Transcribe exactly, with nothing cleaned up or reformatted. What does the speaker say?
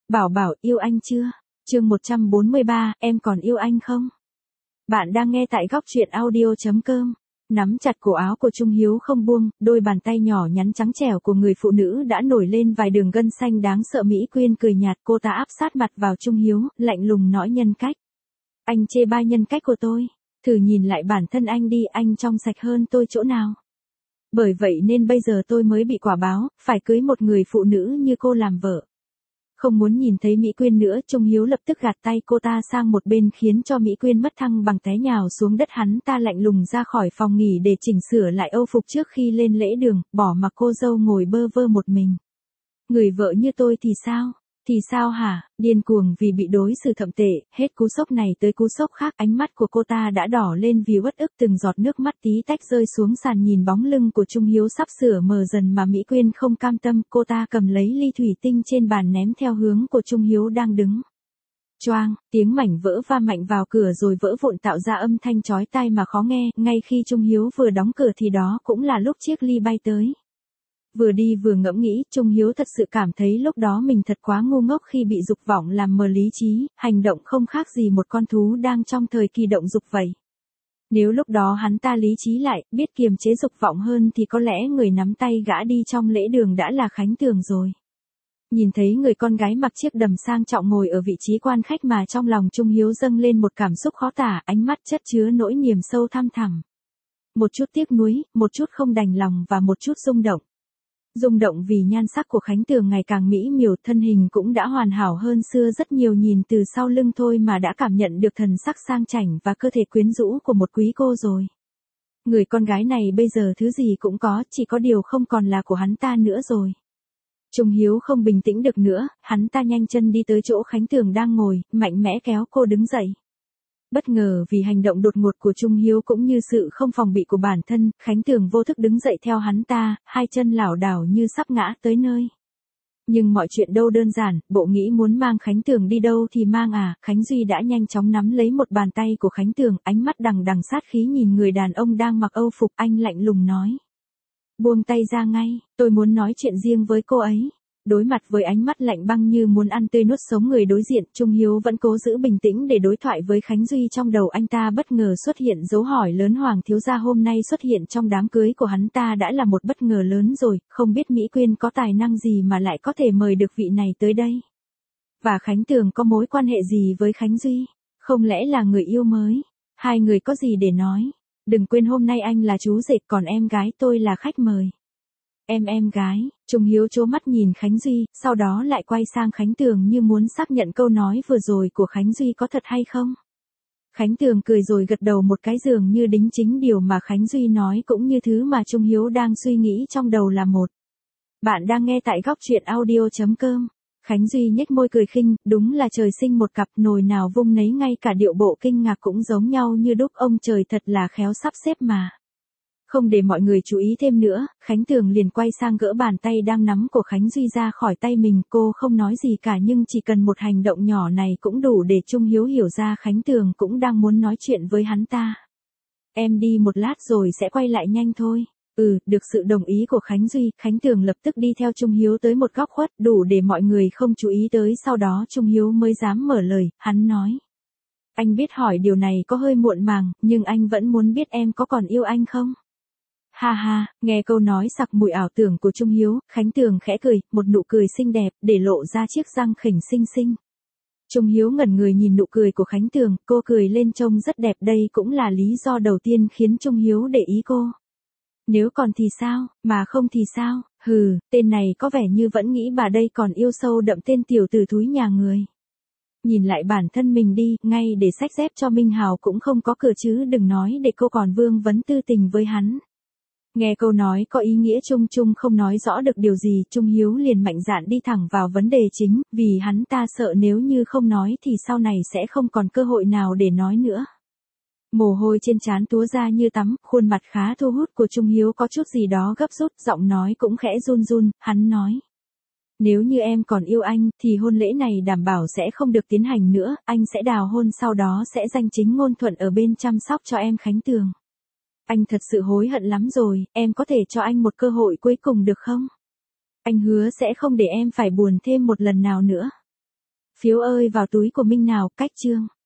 Bảo Bảo yêu anh chưa? Chương một trăm bốn mươi ba, em còn yêu anh không? Bạn đang nghe tại góc truyện audio chấm com. Nắm chặt cổ áo của Trung Hiếu không buông, đôi bàn tay nhỏ nhắn trắng trẻo của người phụ nữ đã nổi lên vài đường gân xanh đáng sợ. Mỹ Quyên cười nhạt, cô ta áp sát mặt vào Trung Hiếu, lạnh lùng nói nhân cách. Anh chê bai nhân cách của tôi, thử nhìn lại bản thân anh đi, anh trong sạch hơn tôi chỗ nào? Bởi vậy nên bây giờ tôi mới bị quả báo, phải cưới một người phụ nữ như cô làm vợ. Không muốn nhìn thấy Mỹ Quyên nữa, Trung Hiếu lập tức gạt tay cô ta sang một bên khiến cho Mỹ Quyên mất thăng bằng té nhào xuống đất. Hắn ta lạnh lùng ra khỏi phòng nghỉ để chỉnh sửa lại âu phục trước khi lên lễ đường, bỏ mặc cô dâu ngồi bơ vơ một mình. Người vợ như tôi thì sao? Thì sao hả? Điên cuồng vì bị đối xử thậm tệ, hết cú sốc này tới cú sốc khác, ánh mắt của cô ta đã đỏ lên vì uất ức, từng giọt nước mắt tí tách rơi xuống sàn. Nhìn bóng lưng của Trung Hiếu sắp sửa mờ dần mà Mỹ Quyên không cam tâm, cô ta cầm lấy ly thủy tinh trên bàn ném theo hướng của Trung Hiếu đang đứng. Choang, tiếng mảnh vỡ va mạnh vào cửa rồi vỡ vụn tạo ra âm thanh chói tai mà khó nghe. Ngay khi Trung Hiếu vừa đóng cửa thì đó cũng là lúc chiếc ly bay tới. Vừa đi vừa ngẫm nghĩ, Trung Hiếu thật sự cảm thấy lúc đó mình thật quá ngu ngốc khi bị dục vọng làm mờ lý trí, hành động không khác gì một con thú đang trong thời kỳ động dục vậy. Nếu lúc đó hắn ta lý trí lại, biết kiềm chế dục vọng hơn thì có lẽ người nắm tay gã đi trong lễ đường đã là Khánh Tường rồi. Nhìn thấy người con gái mặc chiếc đầm sang trọng ngồi ở vị trí quan khách mà trong lòng Trung Hiếu dâng lên một cảm xúc khó tả, ánh mắt chất chứa nỗi niềm sâu thăm thẳm. Một chút tiếc nuối, một chút không đành lòng và một chút rung động. Rung động vì nhan sắc của Khánh Tường ngày càng mỹ miều, thân hình cũng đã hoàn hảo hơn xưa rất nhiều, nhìn từ sau lưng thôi mà đã cảm nhận được thần sắc sang chảnh và cơ thể quyến rũ của một quý cô rồi. Người con gái này bây giờ thứ gì cũng có, chỉ có điều không còn là của hắn ta nữa rồi. Trung Hiếu không bình tĩnh được nữa, hắn ta nhanh chân đi tới chỗ Khánh Tường đang ngồi, mạnh mẽ kéo cô đứng dậy. Bất ngờ vì hành động đột ngột của Trung Hiếu cũng như sự không phòng bị của bản thân, Khánh Tường vô thức đứng dậy theo hắn ta, hai chân lảo đảo như sắp ngã tới nơi. Nhưng mọi chuyện đâu đơn giản, bộ nghĩ muốn mang Khánh Tường đi đâu thì mang à, Khánh Duy đã nhanh chóng nắm lấy một bàn tay của Khánh Tường, ánh mắt đằng đằng sát khí nhìn người đàn ông đang mặc âu phục, anh lạnh lùng nói. Buông tay ra ngay, tôi muốn nói chuyện riêng với cô ấy. Đối mặt với ánh mắt lạnh băng như muốn ăn tươi nuốt sống người đối diện, Trung Hiếu vẫn cố giữ bình tĩnh để đối thoại với Khánh Duy. Trong đầu anh ta bất ngờ xuất hiện dấu hỏi lớn, Hoàng thiếu gia hôm nay xuất hiện trong đám cưới của hắn ta đã là một bất ngờ lớn rồi, không biết Mỹ Quyên có tài năng gì mà lại có thể mời được vị này tới đây. Và Khánh Tường có mối quan hệ gì với Khánh Duy? Không lẽ là người yêu mới? Hai người có gì để nói? Đừng quên hôm nay anh là chú rể, còn em gái tôi là khách mời. Em em gái, Trung Hiếu trố mắt nhìn Khánh Duy, sau đó lại quay sang Khánh Tường như muốn xác nhận câu nói vừa rồi của Khánh Duy có thật hay không. Khánh Tường cười rồi gật đầu một cái, dường như đính chính điều mà Khánh Duy nói cũng như thứ mà Trung Hiếu đang suy nghĩ trong đầu là một. Bạn đang nghe tại góc truyện audio chấm com. Khánh Duy nhếch môi cười khinh, đúng là trời sinh một cặp, nồi nào vung nấy, ngay cả điệu bộ kinh ngạc cũng giống nhau như đúc, ông trời thật là khéo sắp xếp mà. Không để mọi người chú ý thêm nữa, Khánh Tường liền quay sang gỡ bàn tay đang nắm của Khánh Duy ra khỏi tay mình. Cô không nói gì cả, nhưng chỉ cần một hành động nhỏ này cũng đủ để Trung Hiếu hiểu ra Khánh Tường cũng đang muốn nói chuyện với hắn ta. Em đi một lát rồi sẽ quay lại nhanh thôi. Ừ, được sự đồng ý của Khánh Duy, Khánh Tường lập tức đi theo Trung Hiếu tới một góc khuất, đủ để mọi người không chú ý tới. Sau đó Trung Hiếu mới dám mở lời, hắn nói. Anh biết hỏi điều này có hơi muộn màng, nhưng anh vẫn muốn biết em có còn yêu anh không? Ha ha, nghe câu nói sặc mùi ảo tưởng của Trung Hiếu, Khánh Tường khẽ cười, một nụ cười xinh đẹp, để lộ ra chiếc răng khỉnh xinh xinh. Trung Hiếu ngẩn người nhìn nụ cười của Khánh Tường, cô cười lên trông rất đẹp, đây cũng là lý do đầu tiên khiến Trung Hiếu để ý cô. Nếu còn thì sao, mà không thì sao, hừ, tên này có vẻ như vẫn nghĩ bà đây còn yêu sâu đậm tên tiểu tử thúi nhà người. Nhìn lại bản thân mình đi, ngay để xách dép cho Minh Hào cũng không có cửa chứ đừng nói để cô còn vương vấn tư tình với hắn. Nghe câu nói có ý nghĩa chung chung không nói rõ được điều gì, Trung Hiếu liền mạnh dạn đi thẳng vào vấn đề chính, vì hắn ta sợ nếu như không nói thì sau này sẽ không còn cơ hội nào để nói nữa. Mồ hôi trên trán túa ra như tắm, khuôn mặt khá thu hút của Trung Hiếu có chút gì đó gấp rút, giọng nói cũng khẽ run run, hắn nói. Nếu như em còn yêu anh, thì hôn lễ này đảm bảo sẽ không được tiến hành nữa, anh sẽ đào hôn, sau đó sẽ danh chính ngôn thuận ở bên chăm sóc cho em Khánh Tường. Anh thật sự hối hận lắm rồi, em có thể cho anh một cơ hội cuối cùng được không? Anh hứa sẽ không để em phải buồn thêm một lần nào nữa. Phiếu ơi vào túi của Minh nào, cách chương.